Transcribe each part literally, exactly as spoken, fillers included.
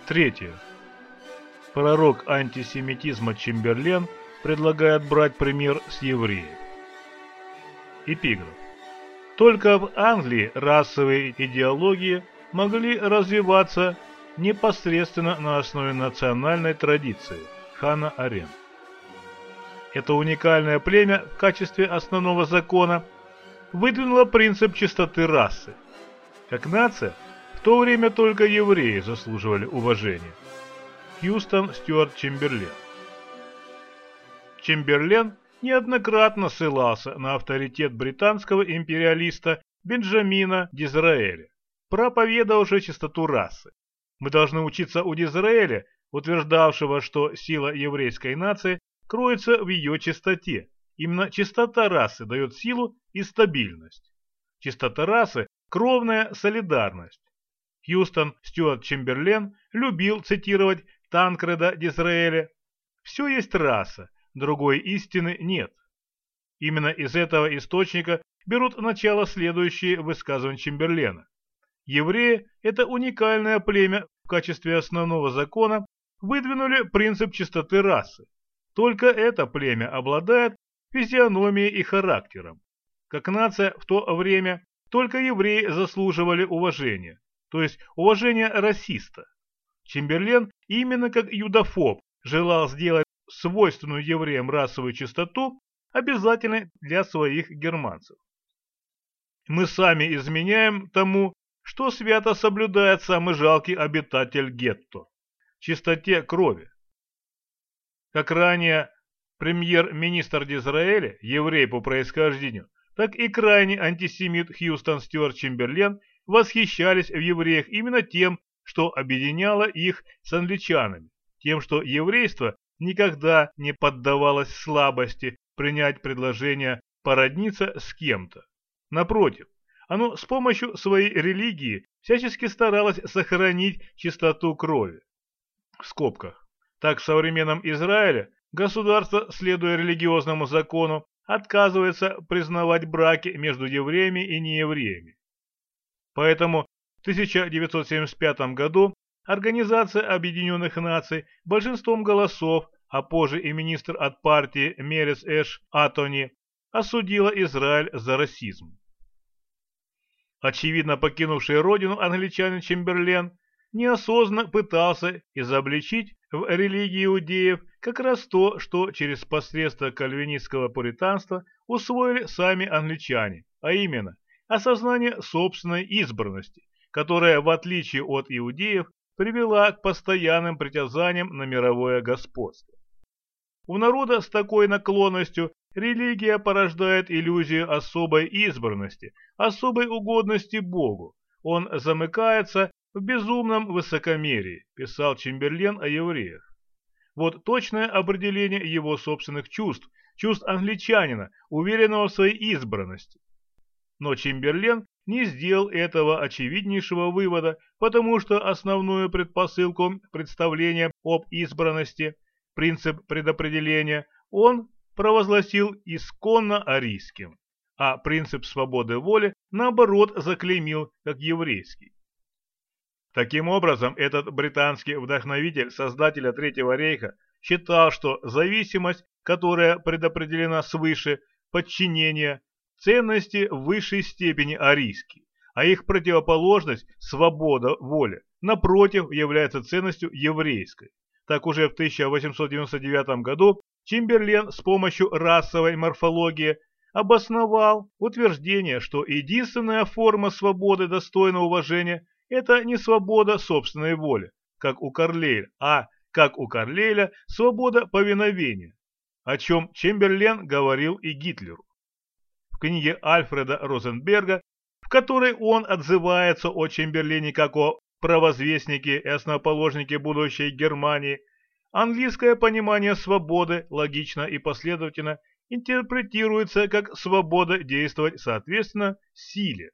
Третье. Пророк антисемитизма Чемберлен предлагает брать пример с евреев. Эпиграф. Только в Англии расовые идеологии могли развиваться непосредственно на основе национальной традиции. Ханна Аренд. Это уникальное племя в качестве основного закона выдвинуло принцип чистоты расы. Как нация, в то время только евреи заслуживали уважения. Хьюстон Стюарт Чемберлен. Чемберлен неоднократно ссылался на авторитет британского империалиста Бенджамина Дизраэля, проповедовавшего чистоту расы. Мы должны учиться у Дизраэля, утверждавшего, что сила еврейской нации кроется в ее чистоте. Именно чистота расы дает силу и стабильность. Чистота расы – кровная солидарность. Хьюстон Стюарт Чемберлен любил цитировать Танкреда Дизраэля: «Все есть раса, другой истины нет». Именно из этого источника берут начало следующие высказывания Чемберлена. Евреи – это уникальное племя, в качестве основного закона выдвинули принцип чистоты расы. Только это племя обладает физиономией и характером. Как нация в то время только евреи заслуживали уважения, то есть уважения расиста. Чемберлен именно как юдофоб желал сделать свойственную евреям расовую чистоту обязательной для своих германцев. Мы сами изменяем тому, что свято соблюдает самый жалкий обитатель гетто – чистоте крови. Как ранее премьер-министр Дизраэля, еврей по происхождению, так и крайний антисемит Хьюстон Стюарт Чемберлен восхищались в евреях именно тем, что объединяло их с англичанами, тем, что еврейство никогда не поддавалось слабости принять предложение породниться с кем-то. Напротив, оно с помощью своей религии всячески старалось сохранить чистоту крови. В скобках. Так в современном Израиле государство, следуя религиозному закону, отказывается признавать браки между евреями и неевреями. Поэтому в тысяча девятьсот семьдесят пятом году Организация Объединенных Наций большинством голосов, а позже и министр от партии Мерец Эш Атони, осудила Израиль за расизм. Очевидно, покинувший родину англичанин Чемберлен неосознанно пытался изобличить в религии иудеев как раз то, что через посредство кальвинистского пуританства усвоили сами англичане, а именно осознание собственной избранности, которая, в отличие от иудеев, привела к постоянным притязаниям на мировое господство. У народа с такой наклонностью религия порождает иллюзию особой избранности, особой угодности Богу. Он замыкается в безумном высокомерии, писал Чемберлен о евреях. Вот точное определение его собственных чувств, чувств англичанина, уверенного в своей избранности. Но Чемберлен не сделал этого очевиднейшего вывода, потому что основную предпосылку представления об избранности, принцип предопределения, он провозгласил исконно арийским, а принцип свободы воли, наоборот, заклеймил как еврейский. Таким образом, этот британский вдохновитель создателя Третьего рейха считал, что зависимость, которая предопределена свыше, подчинение, ценности в высшей степени арийские, а их противоположность – свобода воли, напротив, является ценностью еврейской. Так уже в тысяча восемьсот девяносто девятом году Чемберлен с помощью расовой морфологии обосновал утверждение, что единственная форма свободы достойного уважения – это не свобода собственной воли, как у Карлейля, а, как у Карлейля, свобода повиновения, о чем Чемберлен говорил и Гитлеру. В книге Альфреда Розенберга, в которой он отзывается о Чемберлене как о провозвестнике и основоположнике будущей Германии, английское понимание свободы логично и последовательно интерпретируется как свобода действовать соответственно силе.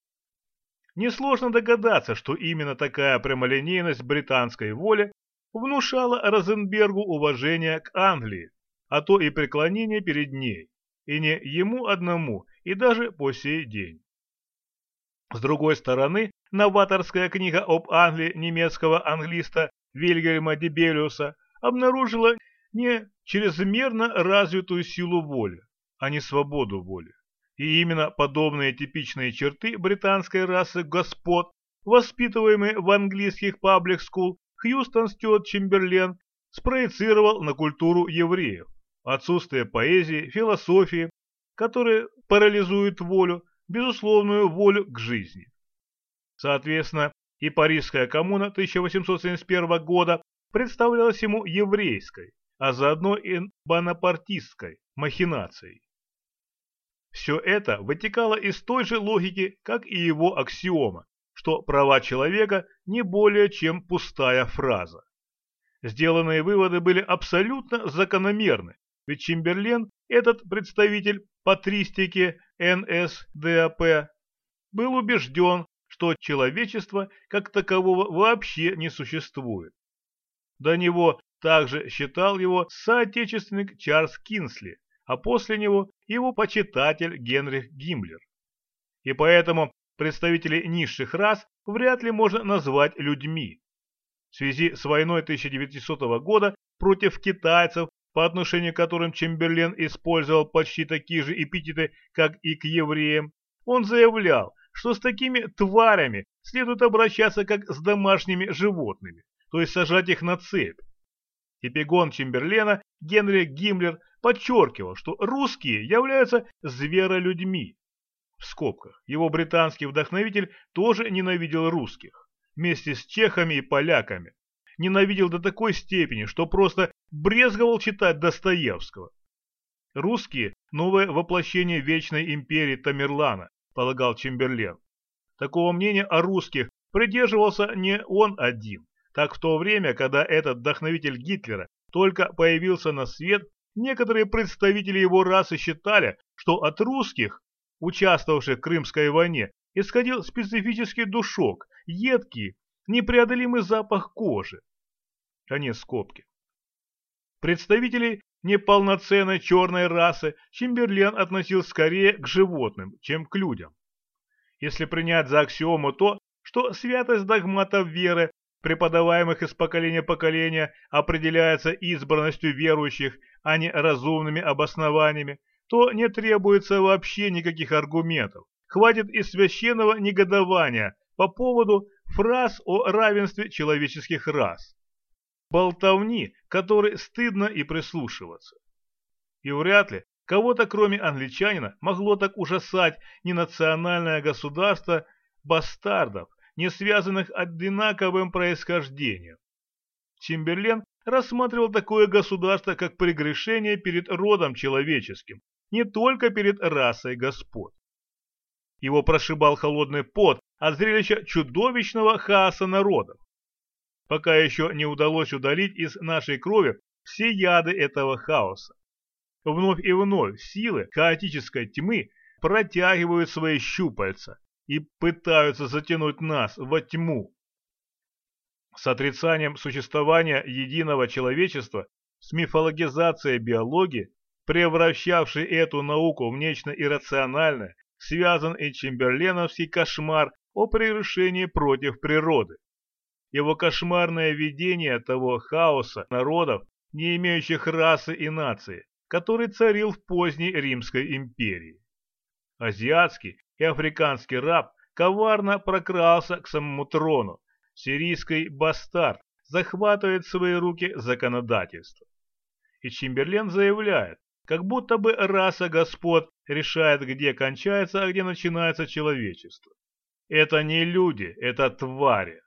Несложно догадаться, что именно такая прямолинейность британской воли внушала Розенбергу уважение к Англии, а то и преклонение перед ней, и не ему одному, и даже по сей день. С другой стороны, новаторская книга об Англии немецкого англиста Вильгельма Дибелиуса обнаружила не чрезмерно развитую силу воли, а не свободу воли. И именно подобные типичные черты британской расы господ, воспитываемые в английских паблик скул, Хьюстон Стюарт Чемберлен спроецировал на культуру евреев. Отсутствие поэзии, философии, которые парализуют волю, безусловную волю к жизни. Соответственно, и Парижская коммуна тысяча восемьсот семьдесят первого года представлялась ему еврейской, а заодно и бонапартистской махинацией. Все это вытекало из той же логики, как и его аксиома, что права человека не более чем пустая фраза. Сделанные выводы были абсолютно закономерны, ведь Чемберлен, этот представитель патристики эн эс дэ а пэ, был убежден, что человечество как такового вообще не существует. До него также считал его соотечественник Чарльз Кинсли, а после него его почитатель Генрих Гиммлер. И поэтому представителей низших рас вряд ли можно назвать людьми. В связи с войной тысяча девятисотого года против китайцев, по отношению к которым Чемберлен использовал почти такие же эпитеты, как и к евреям, он заявлял, что с такими тварями следует обращаться как с домашними животными, то есть сажать их на цепь. Эпигон Чемберлена Генрих Гиммлер подчеркивал, что русские являются зверолюдьми. В скобках, его британский вдохновитель тоже ненавидел русских, вместе с чехами и поляками. Ненавидел до такой степени, что просто брезговал читать Достоевского. Русские – новое воплощение вечной империи Тамерлана, полагал Чемберлен. Такого мнения о русских придерживался не он один. Так в то время, когда этот вдохновитель Гитлера только появился на свет, некоторые представители его расы считали, что от русских, участвовавших в Крымской войне, исходил специфический душок, едкий, непреодолимый запах кожи. Конец скобки. Представителей неполноценной черной расы Чемберлен относил скорее к животным, чем к людям. Если принять за аксиому то, что святость догматов веры, преподаваемых из поколения в поколение, определяется избранностью верующих, а не разумными обоснованиями, то не требуется вообще никаких аргументов. Хватит и священного негодования по поводу фраз о равенстве человеческих рас. Болтовни, которой стыдно и прислушиваться. И вряд ли кого-то, кроме англичанина, могло так ужасать ненациональное государство бастардов, не связанных одинаковым происхождением. Чемберлен рассматривал такое государство как прегрешение перед родом человеческим, не только перед расой господ. Его прошибал холодный пот от зрелища чудовищного хаоса народов. Пока еще не удалось удалить из нашей крови все яды этого хаоса. Вновь и вновь силы хаотической тьмы протягивают свои щупальца и пытаются затянуть нас во тьму. С отрицанием существования единого человечества, с мифологизацией биологии, превращавшей эту науку в нечто иррациональное, связан и чемберленовский кошмар о прегрешении против природы. Его кошмарное видение того хаоса народов, не имеющих расы и нации, который царил в поздней Римской империи. Азиатский и африканский раб коварно прокрался к самому трону. Сирийский бастард захватывает в свои руки законодательство. И Чемберлен заявляет, как будто бы раса господ решает, где кончается, а где начинается человечество. Это не люди, это твари.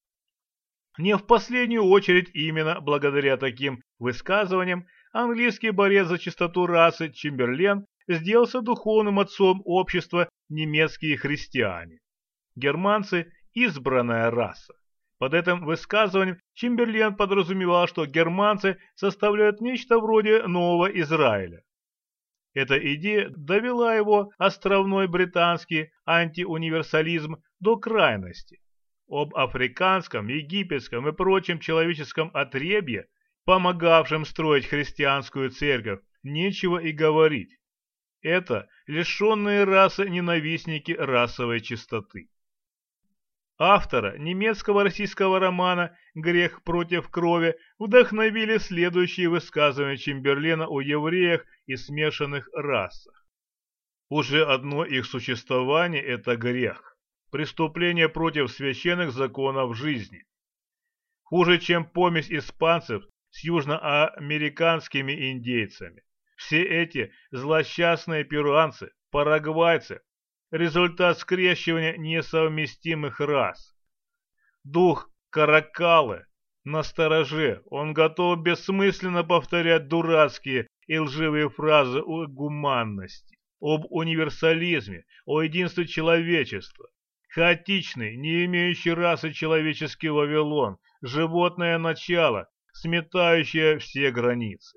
Не в последнюю очередь именно благодаря таким высказываниям английский борец за чистоту расы Чемберлен сделался духовным отцом общества немецкие христиане. Германцы – избранная раса. Под этим высказыванием Чемберлен подразумевал, что германцы составляют нечто вроде нового Израиля. Эта идея довела его островной британский антиуниверсализм до крайности. Об африканском, египетском и прочем человеческом отребье, помогавшем строить христианскую церковь, нечего и говорить. Это лишенные расы ненавистники расовой чистоты. Автора немецкого российского романа «Грех против крови» вдохновили следующие высказывания Чемберлена о евреях и смешанных расах. Уже одно их существование – это грех, преступление против священных законов жизни. Хуже, чем помесь испанцев с южноамериканскими индейцами. Все эти злосчастные перуанцы, парагвайцы – результат скрещивания несовместимых рас. Дух Каракалы настороже, он готов бессмысленно повторять дурацкие и лживые фразы о гуманности, об универсализме, о единстве человечества. Хаотичный, не имеющий расы человеческий Вавилон, животное начало, сметающее все границы.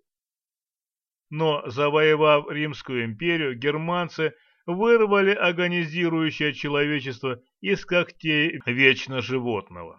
Но, завоевав Римскую империю, германцы вырвали агонизирующее человечество из когтей вечно животного.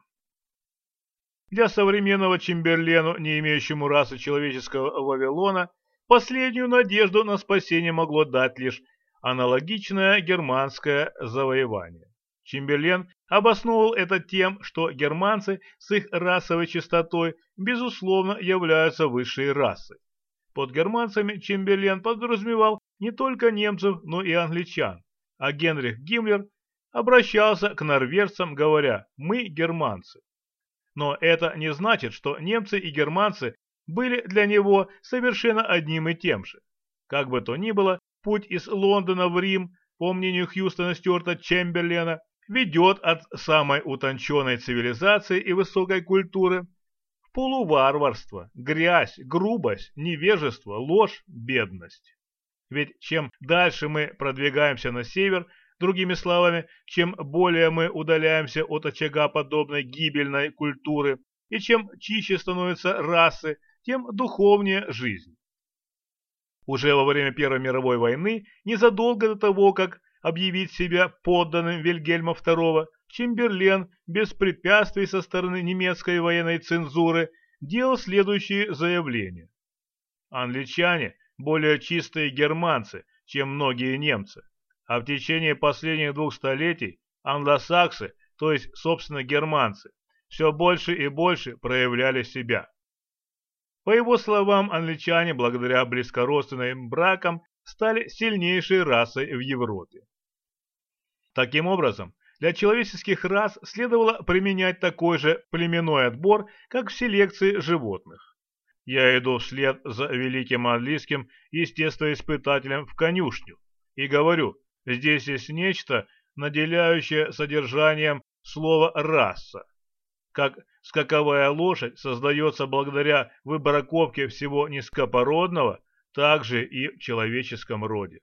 Для современного Чемберлену, не имеющему расы человеческого Вавилона, последнюю надежду на спасение могло дать лишь аналогичное германское завоевание. Чемберлен обосновывал это тем, что германцы с их расовой чистотой, безусловно, являются высшей расой. Под германцами Чемберлен подразумевал не только немцев, но и англичан, а Генрих Гиммлер обращался к норвежцам, говоря «мы германцы». Но это не значит, что немцы и германцы были для него совершенно одним и тем же. Как бы то ни было, путь из Лондона в Рим, по мнению Хьюстона Стюарта Чемберлена, ведет от самой утонченной цивилизации и высокой культуры в полуварварство, грязь, грубость, невежество, ложь, бедность. Ведь чем дальше мы продвигаемся на север, другими словами, чем более мы удаляемся от очага подобной гибельной культуры, и чем чище становятся расы, тем духовнее жизнь. Уже во время Первой мировой войны, незадолго до того, как объявить себя подданным Вильгельма второго, Чемберлен без препятствий со стороны немецкой военной цензуры делал следующие заявления. Англичане более чистые германцы, чем многие немцы, а в течение последних двух столетий англосаксы, то есть, собственно, германцы, все больше и больше проявляли себя. По его словам, англичане, благодаря близкородственным бракам, стали сильнейшей расой в Европе. Таким образом, для человеческих рас следовало применять такой же племенной отбор, как в селекции животных. Я иду вслед за великим английским естествоиспытателем в конюшню и говорю, здесь есть нечто, наделяющее содержанием слова «раса». Как скаковая лошадь создается благодаря выбраковке всего низкопородного, так же и в человеческом роде.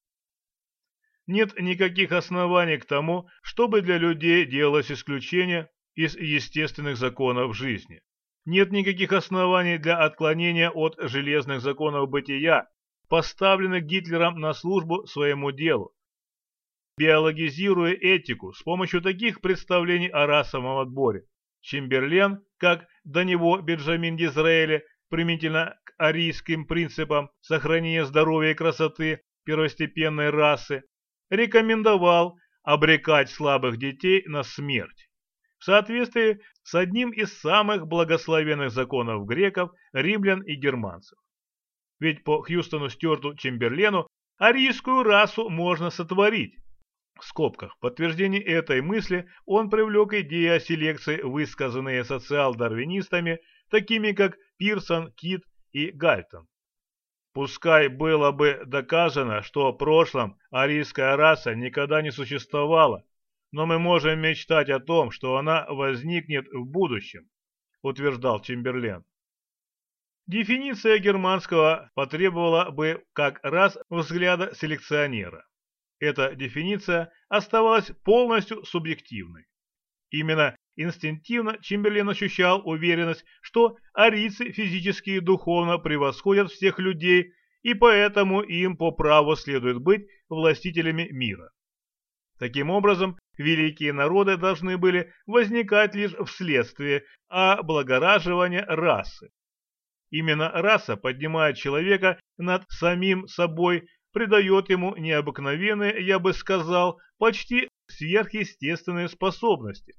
Нет никаких оснований к тому, чтобы для людей делалось исключение из естественных законов жизни. Нет никаких оснований для отклонения от железных законов бытия, поставленных Гитлером на службу своему делу, биологизируя этику с помощью таких представлений о расовом отборе. Чемберлен, как до него Бенджамин Дизраэли, применительно к арийским принципам сохранения здоровья и красоты первостепенной расы, рекомендовал обрекать слабых детей на смерть, в соответствии с одним из самых благословенных законов греков, римлян и германцев. Ведь по Хьюстону Стюарту Чемберлену арийскую расу можно сотворить. В скобках подтверждение этой мысли он привлек идеи о селекции, высказанные социал-дарвинистами, такими как Пирсон, Кит и Гальтон. Пускай было бы доказано, что в прошлом арийская раса никогда не существовала, но мы можем мечтать о том, что она возникнет в будущем, утверждал Чемберлен. Дефиниция германского потребовала бы как раз взгляда селекционера. Эта дефиниция оставалась полностью субъективной. Именно инстинктивно Чемберлен ощущал уверенность, что арийцы физически и духовно превосходят всех людей, и поэтому им по праву следует быть властителями мира. Таким образом, великие народы должны были возникать лишь вследствие облагораживания расы. Именно раса поднимает человека над самим собой, придает ему необыкновенные, я бы сказал, почти сверхъестественные способности,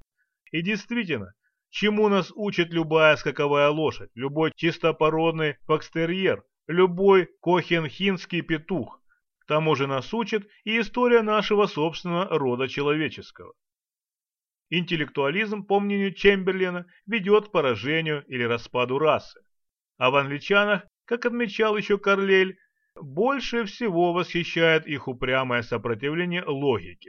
И действительно, чему нас учит любая скаковая лошадь, любой чистопородный фокстерьер, любой кохенхинский петух? К тому же нас учит и история нашего собственного рода человеческого. Интеллектуализм, по мнению Чемберлена, ведет к поражению или распаду расы. А в англичанах, как отмечал еще Карлейль, больше всего восхищает их упрямое сопротивление логике.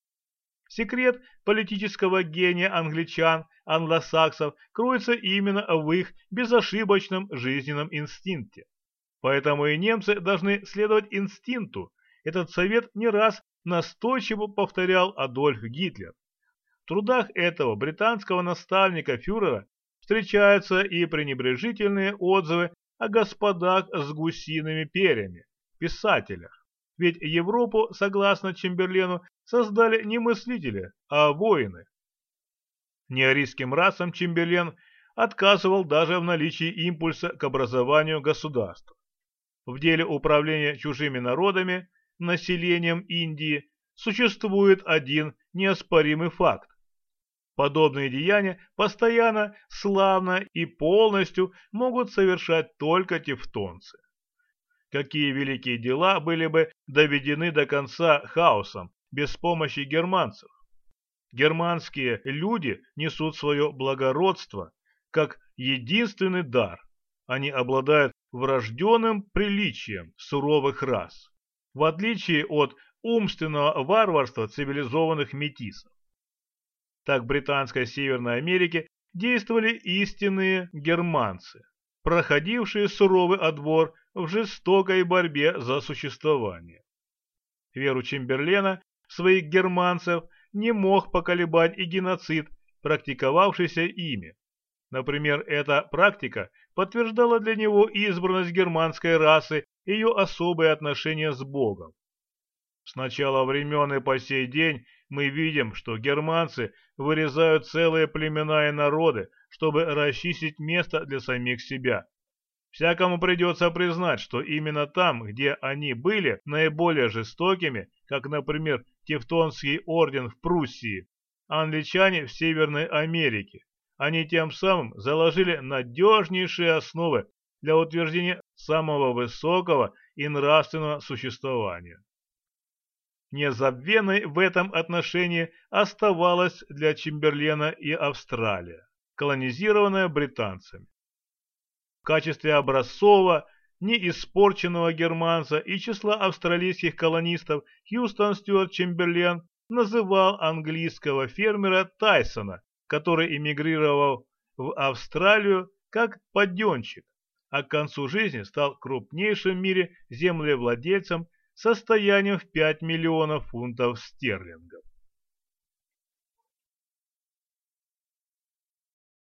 Секрет политического гения англичан, англосаксов кроется именно в их безошибочном жизненном инстинкте. Поэтому и немцы должны следовать инстинкту. Этот совет не раз настойчиво повторял Адольф Гитлер. В трудах этого британского наставника фюрера встречаются и пренебрежительные отзывы о господах с гусиными перьями, писателях. Ведь Европу, согласно Чемберлену, создали не мыслители, а воины. Неарийским расам Чемберлен отказывал даже в наличии импульса к образованию государства. В деле управления чужими народами, населением Индии, существует один неоспоримый факт. Подобные деяния постоянно, славно и полностью могут совершать только тевтонцы. Какие великие дела были бы доведены до конца хаосом, без помощи германцев? Германские люди несут свое благородство как единственный дар. Они обладают врожденным приличием суровых рас, в отличие от умственного варварства цивилизованных метисов. Так в британской Северной Америке действовали истинные германцы, проходившие суровый отбор в жестокой борьбе за существование. Веру Чемберлена в своих германцев не мог поколебать и геноцид, практиковавшийся ими. Например, эта практика подтверждала для него избранность германской расы и ее особые отношения с Богом. С начала времен и по сей день мы видим, что германцы вырезают целые племена и народы, чтобы расчистить место для самих себя. Всякому придется признать, что именно там, где они были наиболее жестокими, как, например, Тевтонский орден в Пруссии, англичане в Северной Америке, они тем самым заложили надежнейшие основы для утверждения самого высокого и нравственного существования. Незабвенной в этом отношении оставалась для Чемберлена и Австралия, колонизированная британцами. В качестве образцового, неиспорченного германца и числа австралийских колонистов Хьюстон Стюарт Чемберлен называл английского фермера Тайсона, который эмигрировал в Австралию как паденщик, а к концу жизни стал крупнейшим в мире землевладельцем состоянием в пять миллионов фунтов стерлингов.